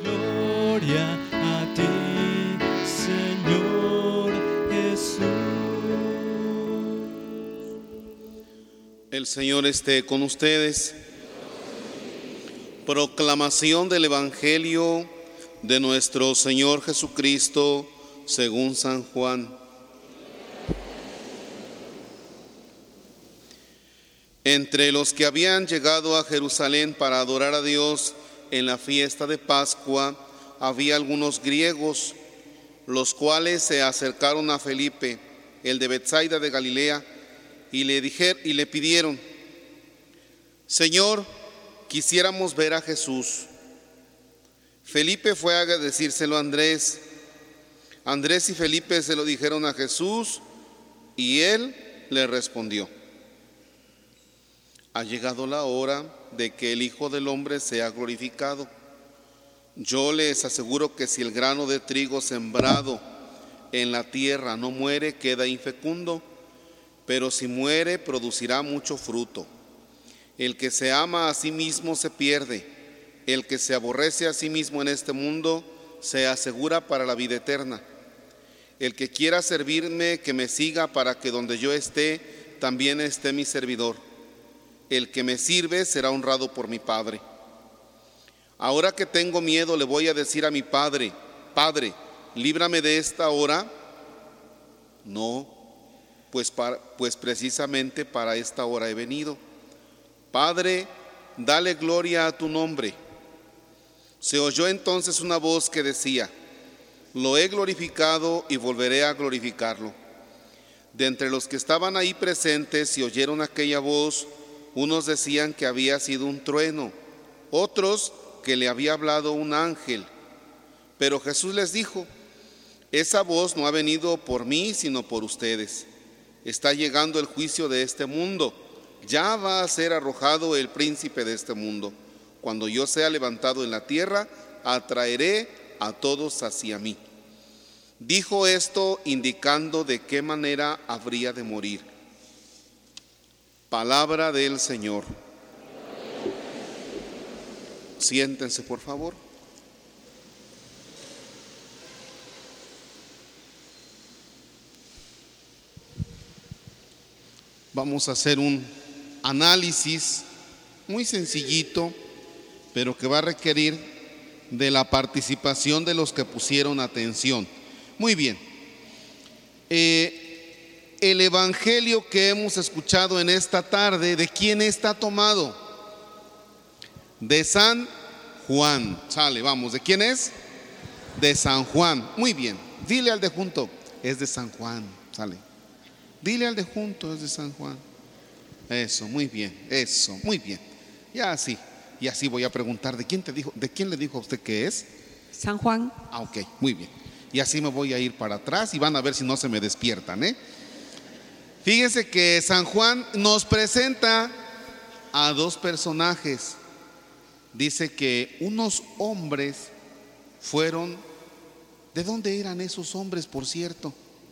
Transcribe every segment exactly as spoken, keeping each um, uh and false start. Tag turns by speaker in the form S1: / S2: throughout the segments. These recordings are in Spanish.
S1: Gloria a ti, Señor Jesús.
S2: El Señor esté con ustedes. Proclamación del Evangelio de nuestro Señor Jesucristo según San Juan. Entre los que habían llegado a Jerusalén para adorar a Dios en la fiesta de Pascua, había algunos griegos, los cuales se acercaron a Felipe, el de Betsaida de Galilea, y le dijeron y le pidieron: Señor, quisiéramos ver a Jesús. Felipe fue a decírselo a Andrés. Andrés y Felipe se lo dijeron a Jesús, y él le respondió: Ha llegado la hora de que el Hijo del Hombre sea glorificado. Yo les aseguro que si el grano de trigo sembrado en la tierra no muere, queda infecundo, pero si muere, producirá mucho fruto. El que se ama a sí mismo se pierde. El que se aborrece a sí mismo en este mundo se asegura para la vida eterna. El que quiera servirme, que me siga, para que donde yo esté, también esté mi servidor. El que me sirve será honrado por mi Padre. Ahora que tengo miedo, le voy a decir a mi Padre: Padre, líbrame de esta hora. No, pues, para, pues precisamente para esta hora he venido. Padre, dale gloria a tu nombre. Se oyó entonces una voz que decía: Lo he glorificado y volveré a glorificarlo. De entre los que estaban ahí presentes y oyeron aquella voz, unos decían que había sido un trueno, otros que le había hablado un ángel. Pero Jesús les dijo: Esa voz no ha venido por mí, sino por ustedes. Está llegando el juicio de este mundo. Ya va a ser arrojado el príncipe de este mundo. Cuando yo sea levantado en la tierra, atraeré a todos hacia mí. Dijo esto indicando de qué manera habría de morir. Palabra del Señor. Siéntense, por favor. Vamos a hacer un análisis muy sencillito, pero que va a requerir de la participación de los que pusieron atención. Muy bien. Eh, el evangelio que hemos escuchado en esta tarde, ¿de quién está tomado? De San Juan. Sale, vamos. ¿De quién es? De San Juan. Muy bien. Dile al de junto: es de San Juan. Sale. Dile al de junto: es de San Juan. Eso, muy bien. Eso, muy bien. Ya así. Y así voy a preguntar: ¿de quién te dijo? ¿De quién le dijo a usted que es?
S3: San Juan.
S2: Ah, ok, muy bien. Y así me voy a ir para atrás y van a ver si no se me despiertan, ¿eh? Fíjense que San Juan nos presenta a dos personajes. Dice que unos hombres fueron. ¿De dónde eran esos hombres, por cierto?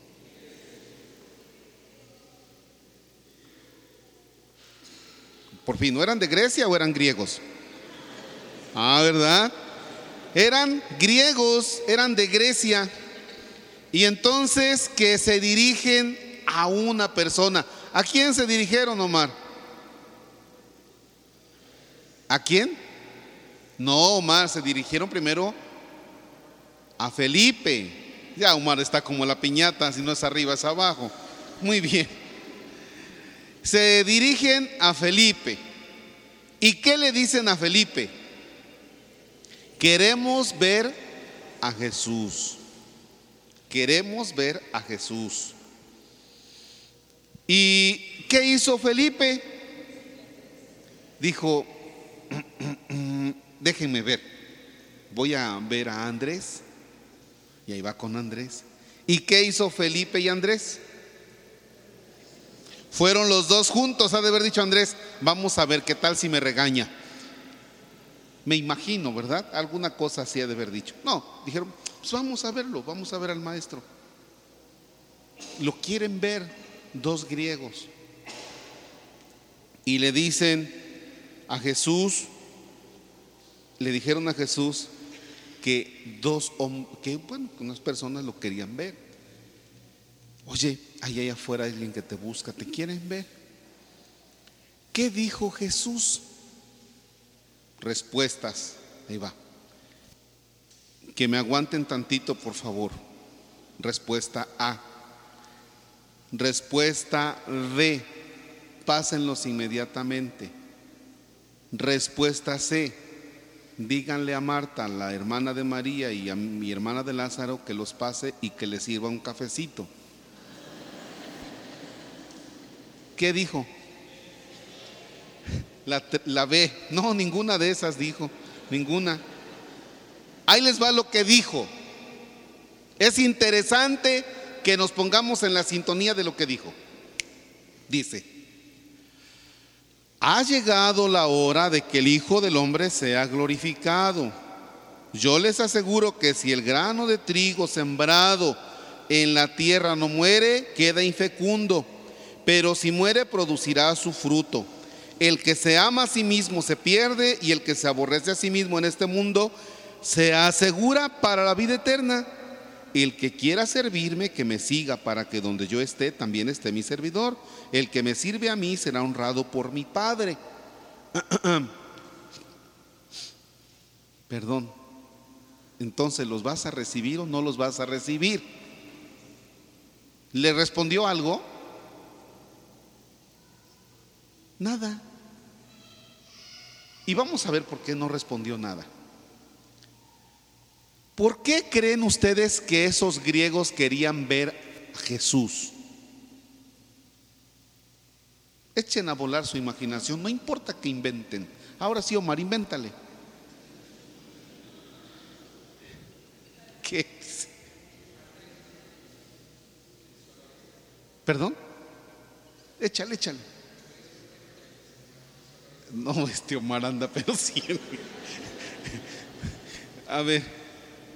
S2: Por fin, ¿no eran de Grecia o eran griegos? Ah, ¿verdad? Eran griegos, eran de Grecia. Y entonces que se dirigen a una persona. ¿A quién se dirigieron, Omar? ¿A quién? No, Omar, se dirigieron primero a Felipe. Ya Omar está como la piñata, si no es arriba es abajo. Muy bien. Se dirigen a Felipe. ¿Y qué le dicen a Felipe? Queremos ver a Jesús. Queremos ver a Jesús. ¿Y qué hizo Felipe? Dijo: déjenme ver. Voy a ver a Andrés. Y ahí va con Andrés. ¿Y qué hizo Felipe y Andrés? Fueron los dos juntos. Ha de haber dicho Andrés: vamos a ver qué tal si me regaña. Me imagino, ¿verdad? Alguna cosa así ha de haber dicho. No, dijeron: pues vamos a verlo, vamos a ver al maestro. Lo quieren ver dos griegos. Y le dicen a Jesús, le dijeron a Jesús: que dos hom- que bueno, que unas personas lo querían ver. Oye, ahí allá afuera hay alguien que te busca, ¿te quieren ver? ¿Qué dijo Jesús? Respuestas, ahí va. Que me aguanten tantito, por favor. Respuesta A. Respuesta B. Pásenlos inmediatamente. Respuesta C. Díganle a Marta, la hermana de María, y a mi hermana de Lázaro que los pase y que les sirva un cafecito. ¿Qué dijo? La, la B. No, ninguna de esas dijo. Ninguna. Ahí les va lo que dijo. Es interesante que nos pongamos en la sintonía de lo que dijo. Dice: ha llegado la hora de que el Hijo del Hombre sea glorificado. Yo les aseguro que si el grano de trigo sembrado en la tierra no muere, queda infecundo, pero si muere, producirá su fruto. El que se ama a sí mismo se pierde, y el que se aborrece a sí mismo en este mundo se asegura para la vida eterna. El que quiera servirme, que me siga, para que donde yo esté también esté mi servidor. El que me sirve a mí será honrado por mi Padre. Perdón. Entonces, ¿los vas a recibir o no los vas a recibir? ¿Le respondió algo? Nada. Y vamos a ver por qué no respondió nada. ¿Por qué creen ustedes que esos griegos querían ver a Jesús? Echen a volar su imaginación, no importa que inventen. Ahora sí, Omar, invéntale. ¿Qué es? ¿Perdón? Échale, échale. No, este Omar anda, pero sí. A ver.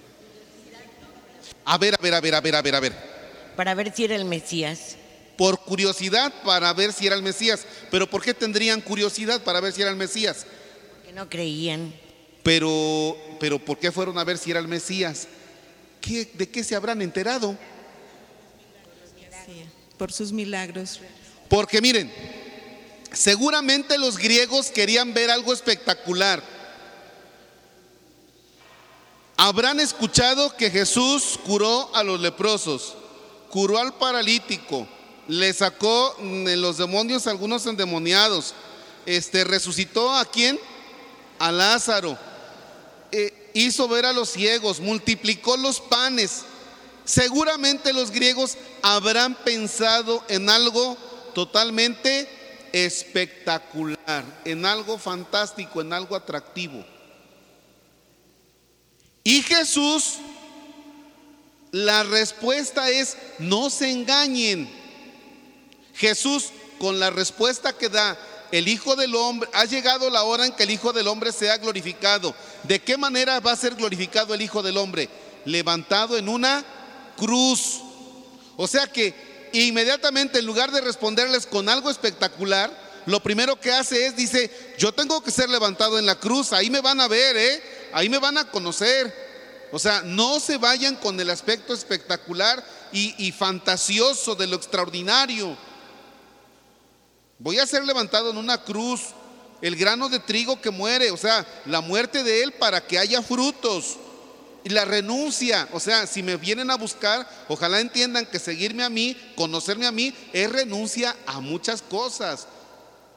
S2: A ver, a ver, a ver, a ver, a ver, a ver.
S3: Para ver si era el Mesías.
S2: Por curiosidad, para ver si era el Mesías. ¿Pero por qué tendrían curiosidad para ver si era el Mesías?
S3: Porque no creían.
S2: Pero, pero ¿por qué fueron a ver si era el Mesías? ¿Qué, ¿De qué se habrán enterado?
S4: Sí, por sus milagros.
S2: Porque miren, seguramente los griegos querían ver algo espectacular. Habrán escuchado que Jesús curó a los leprosos, curó al paralítico, le sacó los demonios a algunos endemoniados, este, resucitó a quién, a Lázaro, eh, hizo ver a los ciegos, multiplicó los panes. Seguramente los griegos habrán pensado en algo totalmente espectacular, en algo fantástico, en algo atractivo. Y Jesús, la respuesta es: no se engañen. Jesús, con la respuesta que da, el Hijo del Hombre, ha llegado la hora en que el Hijo del Hombre sea glorificado. ¿De qué manera va a ser glorificado el Hijo del Hombre? Levantado en una cruz. O sea que inmediatamente, en lugar de responderles con algo espectacular, lo primero que hace es, dice: yo tengo que ser levantado en la cruz, ahí me van a ver, ¿eh? Ahí me van a conocer. O sea, no se vayan con el aspecto espectacular y, y fantasioso de lo extraordinario. Voy a ser levantado en una cruz, el grano de trigo que muere, o sea, la muerte de él para que haya frutos. Y la renuncia, o sea, si me vienen a buscar, ojalá entiendan que seguirme a mí, conocerme a mí, es renuncia a muchas cosas.